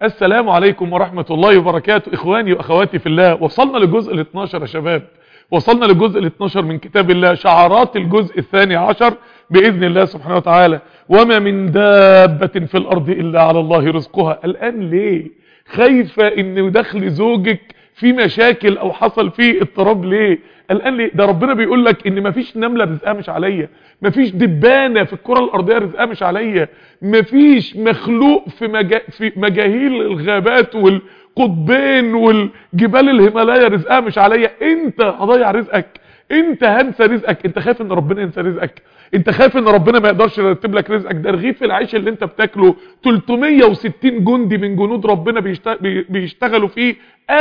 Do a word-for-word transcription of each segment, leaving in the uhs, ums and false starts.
السلام عليكم ورحمة الله وبركاته. إخواني وأخواتي في الله، وصلنا للجزء الاثناشر يا شباب، وصلنا للجزء الاثناشر من كتاب الله، شعارات الجزء الثاني عشر بإذن الله سبحانه وتعالى. وما من دابة في الأرض إلا على الله رزقها. الآن ليه خايفة إن دخل زوجك في مشاكل أو حصل فيه اضطراب؟ ليه الآن ليه؟ ده ربنا بيقول لك إن مفيش نملة رزقها مش عليا، مفيش دبانة في الكرة الأرضية رزقها مش عليا، مفيش مخلوق في, مجا... في مجاهيل الغابات والقطبين والجبال الهيمالايا رزقها مش عليا. انت هضيع رزقك، انت هنسى رزقك، انت خايف ان ربنا ينسى رزقك، انت خايف ان ربنا ما يقدرش يرتب لك رزقك. ده رغيف العيش اللي انت بتاكله تلتمية وستين جندي من جنود ربنا بيشتغلوا فيه،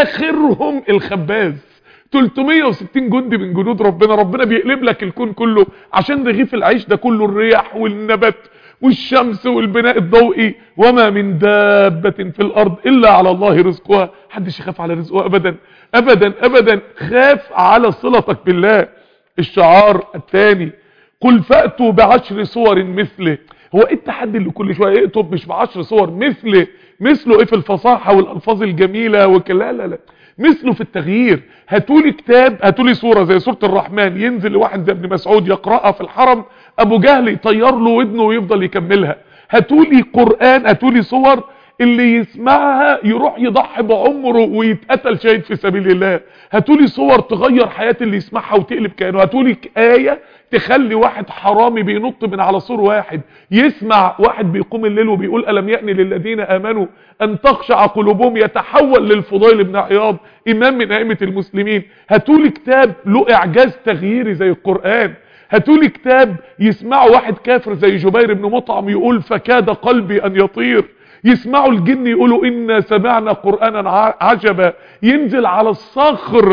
اخرهم الخباز. تلتمية وستين جندي من جنود ربنا، ربنا بيقلب لك الكون كله عشان رغيف العيش ده كله، الرياح والنبات والشمس والبناء الضوئي. وما من دابة في الارض الا على الله رزقها. حدش يخاف على رزقه ابدا ابدا ابدا، خاف على صلتك بالله. الشعار الثاني، قل فأتوا بعشر صور مثله. هو ايه التحدي اللي كل شويه اكتب مش بعشر صور مثله؟ مثله ايه في الفصاحه والالفاظ الجميله وكلا؟ لا لا، مثله في التغيير. هاتولي كتاب، هاتولي صورة زي صورة الرحمن، ينزل لواحد زي ابن مسعود يقرأها في الحرم، ابو جهل يطير له ودنه ويفضل يكملها. هاتولي قرآن، هاتولي صور اللي يسمعها يروح يضحي بعمره ويتقتل شهيد في سبيل الله. هاتولي صور تغير حياة اللي يسمعها وتقلب كيانه. هاتولي آية تخلي واحد حرامي بينط من على سور واحد يسمع واحد بيقوم الليل وبيقول ألم يأن للذين آمنوا أن تخشع قلوبهم، يتحول للفضيل بن عياض إمام من أئمة المسلمين. هاتولي كتاب له إعجاز تغييري زي القرآن. هاتولي كتاب يسمعه واحد كافر زي جبير بن مطعم يقول فكاد قلبي أن يطير. يسمعوا الجن يقولوا إنا سمعنا قرآنا عجبا. ينزل على الصخر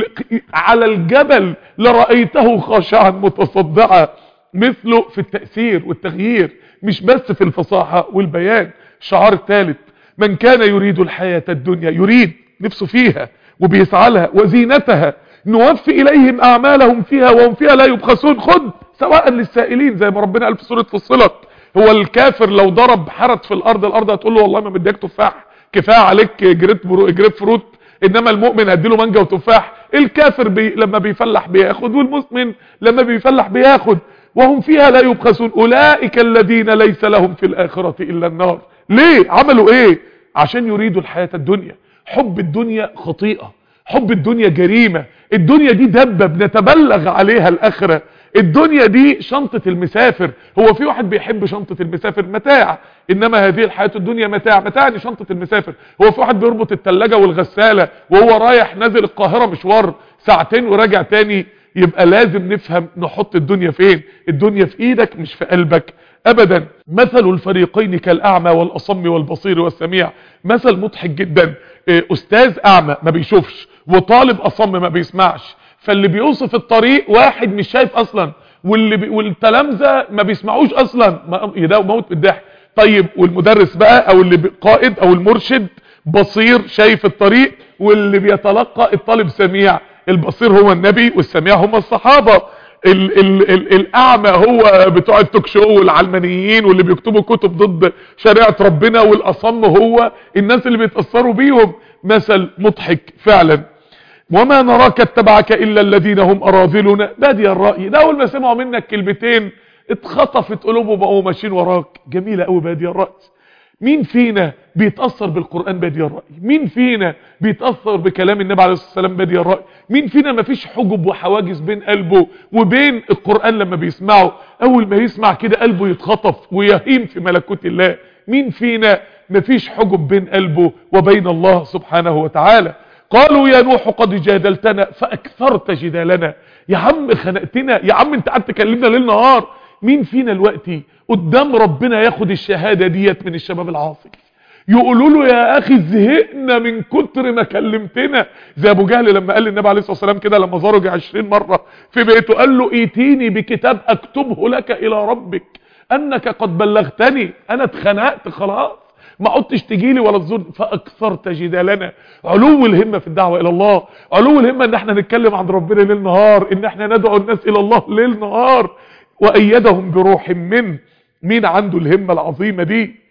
على الجبل لرأيته خاشعا متصدعا. مثله في التأثير والتغيير، مش بس في الفصاحة والبيان. الشعار الثالث، من كان يريد الحياة الدنيا، يريد نفسه فيها وبيسعى لها وزينتها، نوفي إليهم أعمالهم فيها وهم فيها لا يبخسون. خد سواء للسائلين زي ما ربنا قال في سورة فصلت. هو الكافر لو ضرب حرت في الارض، الارض هتقول له والله ما بديك تفاح، كفايه عليك جريت جريت فروت. انما المؤمن هديله مانجا وتفاح. الكافر بي لما بيفلح بياخد، والمؤمن لما بيفلح بياخد. وهم فيها لا يبخسون. اولئك الذين ليس لهم في الاخره الا النار. ليه عملوا ايه؟ عشان يريدوا الحياه الدنيا. حب الدنيا خطيئه، حب الدنيا جريمه. الدنيا دي دبه بنتبلغ عليها الاخره. الدنيا دي شنطة المسافر. هو في واحد بيحب شنطة المسافر؟ متاع، انما هذه الحياة الدنيا متاع. متاع دي شنطة المسافر. هو في واحد بيربط التلاجة والغسالة وهو رايح نازل القاهرة مشوار ساعتين وراجع تاني؟ يبقى لازم نفهم نحط الدنيا فين. الدنيا في ايدك مش في قلبك ابدا. مثل الفريقين كالاعمى والاصم والبصير والسميع. مثل مضحك جدا. استاذ اعمى ما بيشوفش وطالب اصم ما بيسمعش، فاللي بيوصف الطريق واحد مش شايف اصلا، واللي بي... والتلامذه ما بيسمعوش اصلا، ما... يداوم موت بالضحك. طيب والمدرس بقى او اللي قائد او المرشد بصير شايف الطريق، واللي بيتلقى الطالب سميع. البصير هو النبي والسميع هم الصحابه. ال ال ال الاعمى هو بتوع التوك شو والعلمانيين واللي بيكتبوا كتب ضد شريعه ربنا، والاصم هو الناس اللي بيتاثروا بيهم. مثل مضحك فعلا. وما نراك اتبعك الا الذين هم اراذلنا بادي الراي. ده اول ما سمعوا منك كلمتين اتخطفت قلوبهم بقوا ماشيين وراك. جميله قوي بادي الراي. مين فينا بيتاثر بالقران بادي الراي؟ مين فينا بيتاثر بكلام النبي عليه الصلاه والسلام بادي الراي؟ مين فينا مفيش حجب وحواجز بين قلبه وبين القران لما بيسمعه؟ اول ما يسمع كده قلبه يتخطف ويهيم في ملكوت الله. مين فينا مفيش حجب بين قلبه وبين الله سبحانه وتعالى؟ قالوا يا نوح قد جادلتنا فاكثرت جدالنا. يا عم خنقتنا، يا عم انت قعدت تكلمنا ليل نهار. مين فينا دلوقتي قدام ربنا ياخد الشهاده ديت من الشباب العاصي؟ يقولوا له يا اخي زهقنا من كتر ما كلمتنا. زي ابو جهل لما قال للنبي عليه الصلاه والسلام كده لما زاره عشرين مره في بيته، قال له ايتيني بكتاب اكتبه لك الى ربك انك قد بلغتني. انا اتخنقت خلاص، ما عدتش تجيلي ولا تزور. فاكثرت جدالنا. علو الهمه في الدعوه الى الله، علو الهمه ان احنا نتكلم عن ربنا ليل نهار، ان احنا ندعو الناس الى الله ليل نهار. وايدهم بروح منه. مين عنده الهمه العظيمه دي؟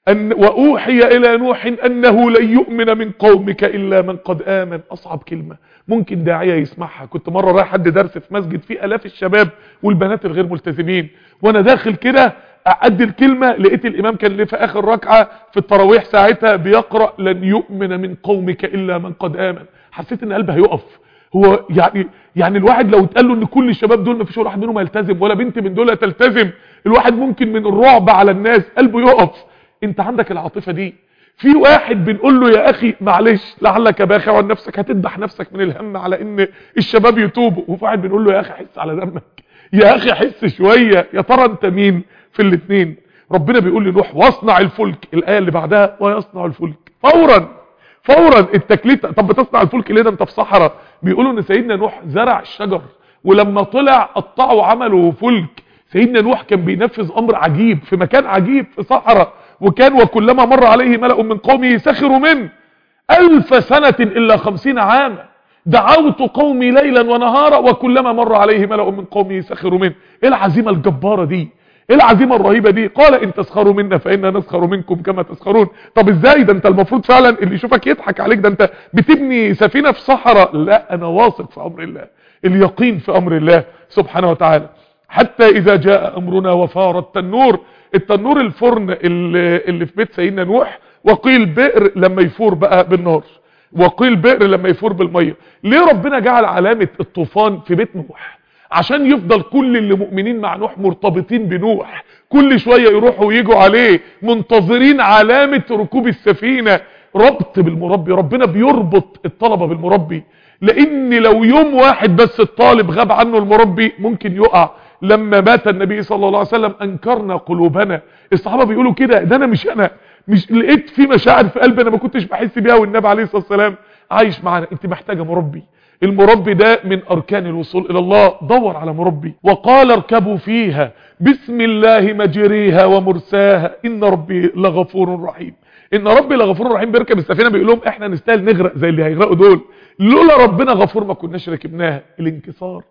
أن وأوحي إلى نوح أنه لن يؤمن من قومك إلا من قد آمن. أصعب كلمة ممكن داعية يسمعها. كنت مرة رايح حد درس في مسجد فيه آلاف الشباب والبنات الغير ملتزمين، وأنا داخل كده أعد الكلمة لقيت الإمام كان ليه في آخر ركعة في التراويح ساعتها بيقرأ لن يؤمن من قومك إلا من قد آمن. حسيت إن قلبي هيقف. هو يعني يعني الواحد لو اتقال له ان كل الشباب دول ما فيش ولا واحد منهم يلتزم ولا بنت من دول تلتزم، الواحد ممكن من الرعب على الناس قلبه يقف. انت عندك العاطفة دي. في واحد بنقول له يا اخي معلش لعلك باخع عن نفسك، هتذبح نفسك من الهم على ان الشباب يتوبوا، وفي واحد بنقول له يا اخي حس على دمك، يا اخي حس شوية. يا ترى انت مين في الاثنين؟ ربنا بيقول لنوح واصنع الفلك، الايه اللي بعدها ويصنع الفلك فورا فورا. التكليف طب بتصنع الفلك ليه؟ ده انت في صحراء. بيقولوا ان سيدنا نوح زرع الشجر ولما طلع قطعوا عملوا فلك. سيدنا نوح كان بينفذ امر عجيب في مكان عجيب في صحراء، وكان وكلما مر عليه ملأ من قومه سخروا منه ألف سنة إلا خمسين عاما. دعوت قومي ليلا ونهارا وكلما مر عليه ملأ من قومه سخروا منه. ايه العزيمة الجبارة دي؟ ايه العزيمة الرهيبة دي؟ قال ان تسخروا منا فإنا نسخر منكم كما تسخرون. طب ازاي؟ ده انت المفروض فعلا اللي يشوفك يضحك عليك، ده انت بتبني سفينة في صحراء. لا، انا واثق في امر الله، اليقين في امر الله سبحانه وتعالى. حتى اذا جاء امرنا وفار التنور، التنور الفرن اللي, اللي في بيت سيدنا نوح، وقيل بئر لما يفور بقى بالنار، وقيل بئر لما يفور بالمية. ليه ربنا جعل علامة الطوفان في بيت نوح؟ عشان يفضل كل اللي مؤمنين مع نوح مرتبطين بنوح، كل شوية يروحوا ويجوا عليه منتظرين علامة ركوب السفينة. ربط بالمربي، ربنا بيربط الطلبة بالمربي، لان لو يوم واحد بس الطالب غاب عنه المربي ممكن يقع. لما مات النبي صلى الله عليه وسلم انكرنا قلوبنا. الصحابة بيقولوا كده، ده انا مش انا مش لقيت في مشاعر في قلبي انا ما كنتش بحس بيها، والنبي عليه الصلاة والسلام عايش معانا. انت محتاجة مربي. المربي ده من اركان الوصول الى الله. دور على مربي. وقال اركبوا فيها بسم الله مجريها ومرساها ان ربي لغفور رحيم. ان ربي لغفور رحيم. بيركب السفينة بيقول لهم احنا نستاهل نغرق زي اللي هيغرقوا دول، لولا ربنا غفور ما كناش ركبناها. الانكسار.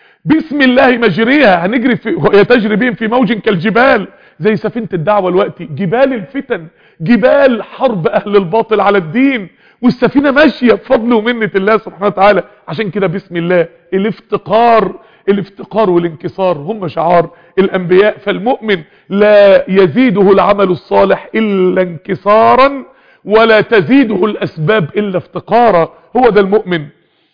بسم الله مجريها، هنجري في وهي تجري بهم في موج كالجبال، زي سفينة الدعوة الوقتي. جبال الفتن، جبال حرب اهل الباطل على الدين، والسفينة ماشية بفضل ومنة الله سبحانه وتعالى. عشان كده بسم الله. الافتقار الافتقار والانكسار هم شعار الانبياء. فالمؤمن لا يزيده العمل الصالح الا انكسارا، ولا تزيده الاسباب الا افتقارا. هو ده المؤمن.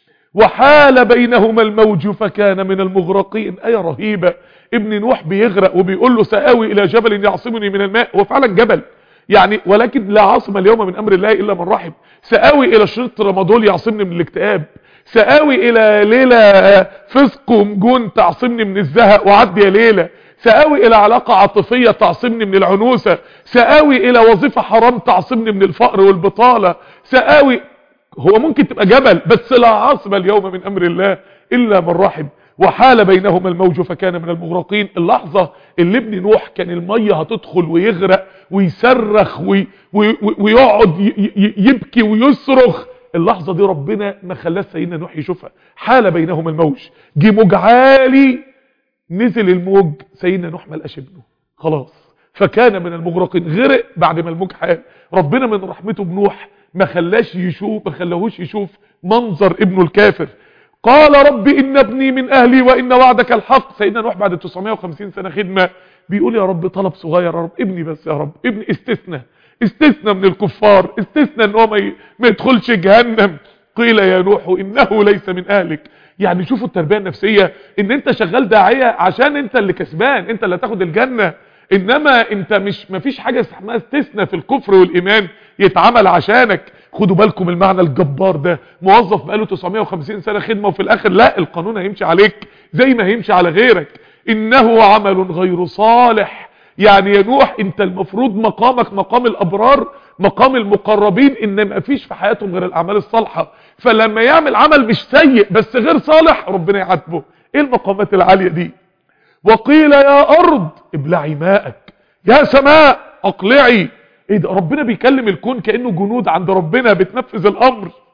وحال بينهما الموج فكان من المغرقين. آية رهيبة. ابن نوح بيغرق وبيقول له سآوي إلى جبل يعصمني من الماء. هو فعلا جبل يعني، ولكن لا عاصم اليوم من أمر الله إلا من رحم. سآوي إلى شريط رمضان يعصمني من الاكتئاب. سآوي إلى ليلة فسق ومجون تعصمني من الزهق وعدي يا ليلة. سآوي إلى علاقة عاطفية تعصمني من العنوسة. سآوي إلى وظيفة حرام تعصمني من الفقر والبطالة. سآوي. هو ممكن تبقى جبل، بس لا عاصم اليوم من امر الله الا من رحم. وحال بينهما الموج فكان من المغرقين. اللحظة اللي ابن نوح كان المية هتدخل ويغرق ويصرخ وي وي ويقعد يبكي ويصرخ، اللحظة دي ربنا ما خلاش سيدنا نوح يشوفها. حال بينهما الموج، جه موج عالي، نزل الموج، سيدنا نوح ما لقاش ابنه خلاص، فكان من المغرقين. غرق بعد ما الموج حال. ربنا من رحمته بنوح ما خلاش يشوف ما خلاهوش يشوف منظر ابنه الكافر. قال رب ان ابني من اهلي وان وعدك الحق. سيدنا نوح بعد تسعمائة وخمسين سنة خدمة بيقول يا رب طلب صغير، يا رب ابني بس، يا رب ابني استثنى استثنى من الكفار، استثنى ان هو ما, ما يدخلش جهنم. قيل يا نوح انه ليس من اهلك. يعني شوفوا التربية النفسية، ان انت شغال داعية عشان انت اللي كسبان، انت اللي هتاخد الجنة، انما انت مش مفيش حاجة اسمها استثناء في الكفر والايمان يتعمل عشانك. خدوا بالكم المعنى الجبار ده. موظف بقاله تسعمائة وخمسين سنة خدمة وفي الاخر لا، القانون هيمشي عليك زي ما هيمشي على غيرك. انه عمل غير صالح. يعني يا نوح انت المفروض مقامك مقام الابرار، مقام المقربين، ان ما فيش في حياتهم غير الاعمال الصالحة. فلما يعمل عمل مش سيء بس غير صالح ربنا يعاتبه. ايه المقامات العالية دي؟ وقيل يا ارض ابلعي ماءك، يا سماء اقلعي. ايه ده؟ ربنا بيكلم الكون كأنه جنود عند ربنا بتنفذ الامر.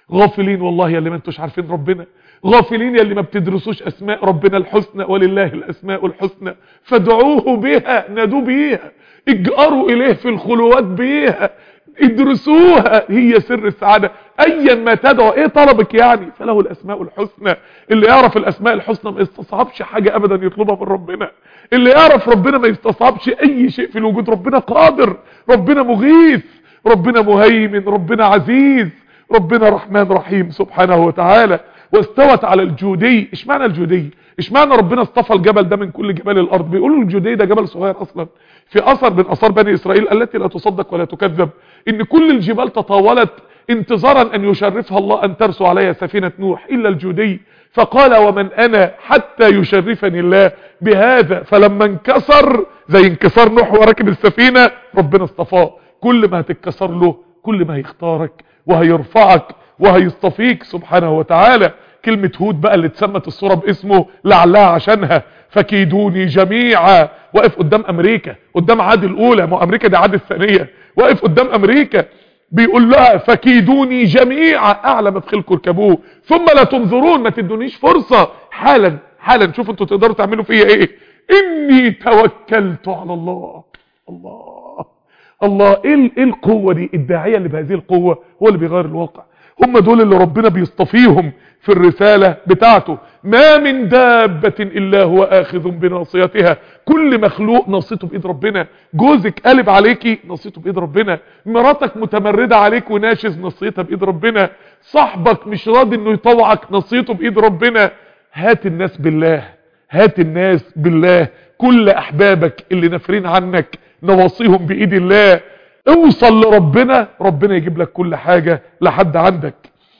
غافلين والله يا اللي ما انتوش عارفين ربنا، غافلين يا اللي ما بتدرسوش اسماء ربنا الحسنى، ولله الاسماء الحسنى فادعوه بها، نادوا بيها، اجأروا اليه في الخلوات بيها، ادرسوها، هي سر السعادة. ايا ما تدعو، ايه طلبك يعني؟ فله الاسماء الحسنى. اللي يعرف الاسماء الحسنى ما يستصعبش حاجة ابدا يطلبها من ربنا. اللي يعرف ربنا ما يستصعبش اي شيء في الوجود. ربنا قادر، ربنا مغيث، ربنا مهيمن، ربنا عزيز، ربنا رحمن رحيم سبحانه وتعالى. واستوت على الجودي. ايش معنى الجودي؟ ايش معنى ربنا اصطفى الجبل ده من كل جبال الارض؟ بيقولوا الجودي ده جبل صغير اصلا، في اثر من اثار بني اسرائيل التي لا تصدق ولا تكذب، ان كل الجبال تطاولت انتظارا ان يشرفها الله ان ترسو عليها سفينة نوح الا الجودي، فقال ومن انا حتى يشرفني الله بهذا. فلما انكسر زي انكسار نوح وراكب السفينة، ربنا اصطفاه. كل ما هتتكسر له كل ما هيختارك وهيرفعك وهيصطفيك سبحانه وتعالى. كلمة هود بقى اللي اتسمت الصورة باسمه لعلها عشانها، فكيدوني جميعا. واقف قدام امريكا، قدام عاد الاولى، ما امريكا دي عاد الثانية، واقف قدام امريكا بيقول لها فكيدوني جميعا، اعلى مدخلكم اركبوه ثم لا تنظرون، ما تدونيش فرصة، حالا حالا شوفوا انتوا تقدروا تعملوا فيا ايه. اني توكلت على الله. الله الله، ايه ايه القوة دي؟ الداعية اللي بهذه القوة هو اللي بيغير الواقع. هم دول اللي ربنا بيصطفيهم في الرسالة بتاعته. ما من دابة الا هو اخذ بناصيتها. كل مخلوق ناصيته بايد ربنا. جوزك قلب عليكي ناصيته بايد ربنا، مراتك متمردة عليك وناشز ناصيتها بايد ربنا، صاحبك مش راضي انه يطوعك ناصيته بايد ربنا. هات الناس بالله، هات الناس بالله. كل احبابك اللي نافرين عنك نواصيهم بايد الله. اوصل لربنا، ربنا يجيب لك كل حاجة لحد عندك.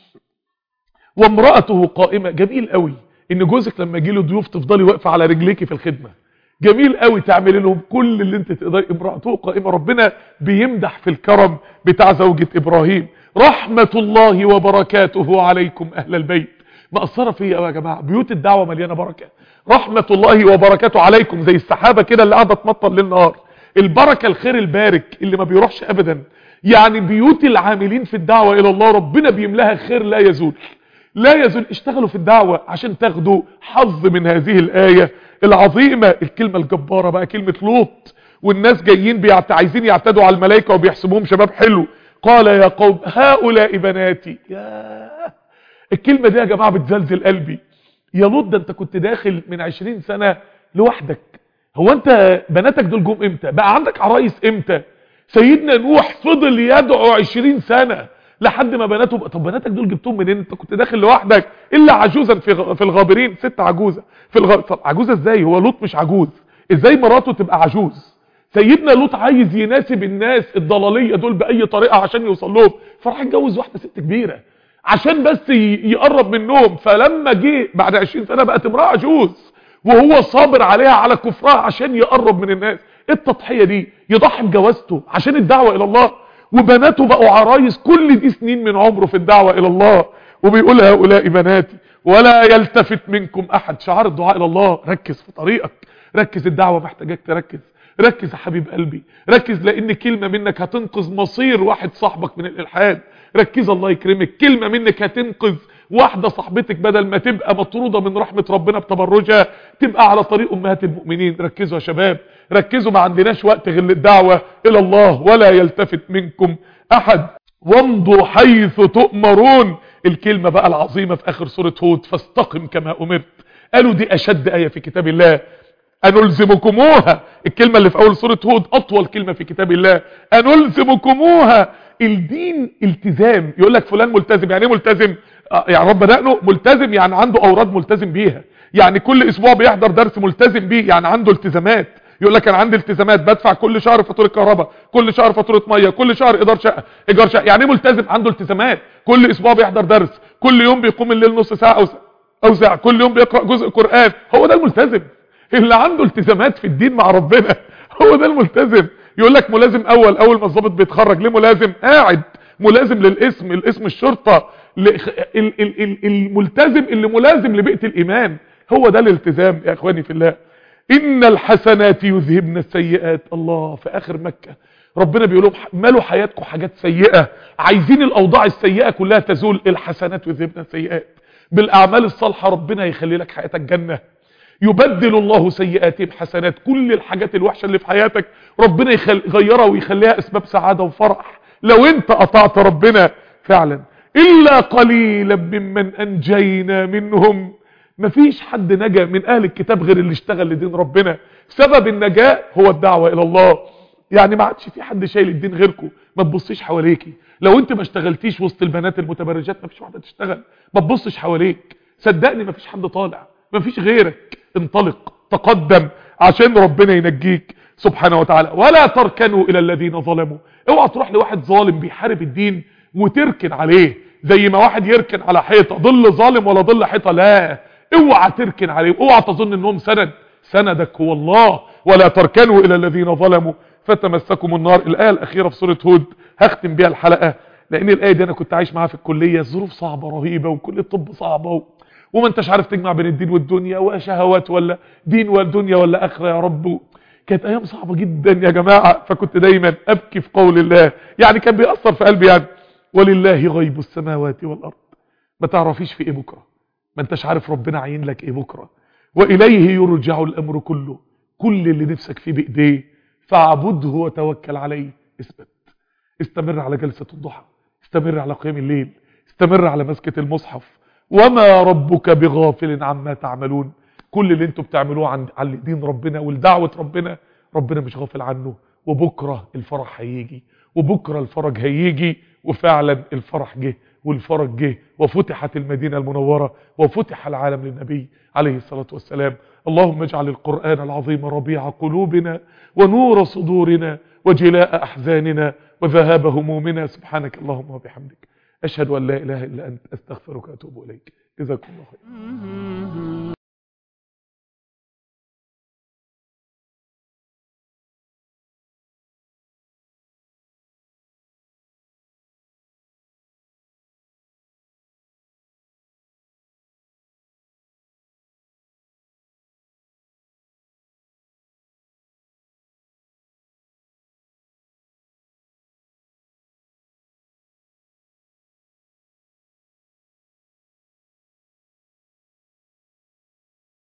وامرأته قائمة. جميل قوي ان جوزك لما يجي له ضيوف تفضلي واقفة على رجليكي في الخدمة. جميل قوي تعملي لهم كل اللي انت تقدري. امرأته قائمة. ربنا بيمدح في الكرم بتاع زوجة ابراهيم. رحمة الله وبركاته عليكم اهل البيت. مأثرة فيا يا جماعة. بيوت الدعوة مليانة بركة. رحمة الله وبركاته عليكم زي السحابة كده اللي قاعدة تمطر ليل نهار. البركة الخير البارك اللي ما بيروحش ابدا. يعني بيوت العاملين في الدعوة الى الله ربنا بيملاها خير لا يزول، لا يزول. اشتغلوا في الدعوة عشان تاخدوا حظ من هذه الآية العظيمة. الكلمة الجبارة بقى كلمة لوط، والناس جايين بيعت... عايزين يعتدوا على الملائكة وبيحسبوهم شباب حلو. قال يا قوم هؤلاء بناتي. يا الكلمة دي يا جماعة بتزلزل قلبي. يا لوط ده انت كنت داخل من عشرين سنة لوحدك. هو انت بناتك دول جم امتى؟ بقى عندك عرايس امتى؟ سيدنا نوح فضل يدعو عشرين سنة لحد ما بناته بقى. طب بناتك دول جبتهم منين؟ انت كنت داخل لوحدك الا عجوزا في في الغابرين. ست عجوزة في الغ... طب عجوزة ازاي؟ هو لوط مش عجوز، ازاي مراته تبقى عجوز؟ سيدنا لوط عايز يناسب الناس الضلالية دول بأي طريقة عشان يوصل لهم، فراح يتجوز واحدة ست كبيرة عشان بس يقرب منهم. فلما جه بعد عشرين سنة بقت امرأة عجوز وهو صابر عليها على كفرها عشان يقرب من الناس. ايه التضحية دي؟ يضحي بجوازته عشان الدعوة الى الله، وبناته بقوا عرايس كل دي سنين من عمره في الدعوة الى الله. وبيقول هؤلاء بناتي ولا يلتفت منكم احد. شعار الدعاء الى الله. ركز في طريقك، ركز. الدعوة محتاجك تركز. ركز يا حبيب قلبي، ركز، لان كلمة منك هتنقذ مصير واحد صاحبك من الالحاد. ركز الله يكرمك. كلمة منك هتنقذ واحدة صاحبتك بدل ما تبقى مطرودة من رحمة ربنا بتبرجها تبقى على طريق امهات المؤمنين. ركزوا يا شباب، ركزوا. ما عندناش وقت غير للدعوة الى الله. ولا يلتفت منكم احد وامضوا حيث تؤمرون. الكلمة بقى العظيمة في اخر سورة هود، فاستقم كما امرت. قالوا دي اشد آية في كتاب الله. أنلزمكموها. الكلمة اللي في أول سورة هود أطول كلمة في كتاب الله. أنلزمكموها. الدين التزام. يقول لك فلان ملتزم. يعني ايه ملتزم؟ آه يعني رب دقنه ملتزم، يعني عنده أوراد ملتزم بيها، يعني كل أسبوع بيحضر درس ملتزم بيه، يعني عنده التزامات. يقول لك انا عندي التزامات، بدفع كل شهر فاتوره كهرباء، كل شهر فاتوره ميه، كل شهر ايجار شقه، ايجار شقه. يعني ايه ملتزم؟ عنده التزامات. كل اسبوع بيحضر درس، كل يوم بيقوم الليل نص ساعه او ساعه او ساعه، كل يوم بيقرا جزء قران. هو ده الملتزم اللي عنده التزامات في الدين مع ربنا. هو ده الملتزم. يقول لك ملازم اول اول ما الضابط بيتخرج. ليه ملازم؟ قاعد ملازم للاسم، الاسم الشرطه. الملتزم اللي ملازم لبيئه الايمان. هو ده الالتزام يا اخواني في الله. ان الحسنات يذهبن السيئات. الله، في اخر مكة ربنا بيقول لهم مالوا حياتكم حاجات سيئة، عايزين الاوضاع السيئة كلها تزول، الحسنات يذهبن السيئات. بالاعمال الصالحة ربنا يخلي لك حياتك جنة. يبدل الله سيئاتهم حسنات، كل الحاجات الوحشة اللي في حياتك ربنا يغيرها ويخليها اسباب سعادة وفرح لو انت اطعت ربنا فعلا. الا قليلا ممن انجينا منهم. مفيش حد نجا من اهل الكتاب غير اللي اشتغل لدين ربنا. سبب النجاة هو الدعوة الى الله. يعني ما عادش في حد شايل الدين غيركم. ما تبصيش حواليكي، لو انت ما اشتغلتيش وسط البنات المتبرجات ما فيش واحدة تشتغل. ما تبصش حواليك، صدقني ما فيش حد طالع، ما فيش غيرك. انطلق، تقدم عشان ربنا ينجيك سبحانه وتعالى. ولا تركنوا الى الذين ظلموا. اوعى تروح لواحد ظالم بيحارب الدين وتركن عليه زي ما واحد يركن على حيطة. ظل ظالم ولا ظل حيطة، لا، اوعى تركن عليه، اوعى تظن انهم سند. سندك هو الله. ولا تركنوا الى الذين ظلموا فتمسكم النار. الايه الاخيره في سوره هود هختم بيها الحلقه، لان الايه دي انا كنت عايش معاها في الكليه. الظروف صعبه رهيبه، وكليه الطب صعبه، و... وما انتش عارف تجمع بين الدين والدنيا، وشهوات ولا دين والدنيا ولا اخره يا رب. كانت ايام صعبه جدا يا جماعه. فكنت دايما ابكي في قول الله، يعني كان بيأثر في قلبي. يعني ولله غيب السماوات والارض. ما تعرفيش في ايه بكره، ما انتش عارف ربنا عين لك ايه بكره. واليه يرجع الامر كله. كل اللي نفسك فيه بايديه، فاعبده وتوكل عليه. اثبت، استمر على جلسة الضحى، استمر على قيام الليل، استمر على مسكة المصحف. وما ربك بغافل عما تعملون. كل اللي انتوا بتعملوه عن عن دين ربنا والدعوة ربنا، ربنا مش غافل عنه. وبكرة الفرح هيجي، وبكرة الفرج هيجي. وفعلا الفرح جه والفرج جه، وفتحت المدينة المنورة، وفتح العالم للنبي عليه الصلاة والسلام. اللهم اجعل القرآن العظيم ربيع قلوبنا، ونور صدورنا، وجلاء أحزاننا، وذهاب همومنا. سبحانك اللهم وبحمدك، أشهد أن لا إله إلا أنت، أستغفرك وأتوب إليك. جزاكم الله خير.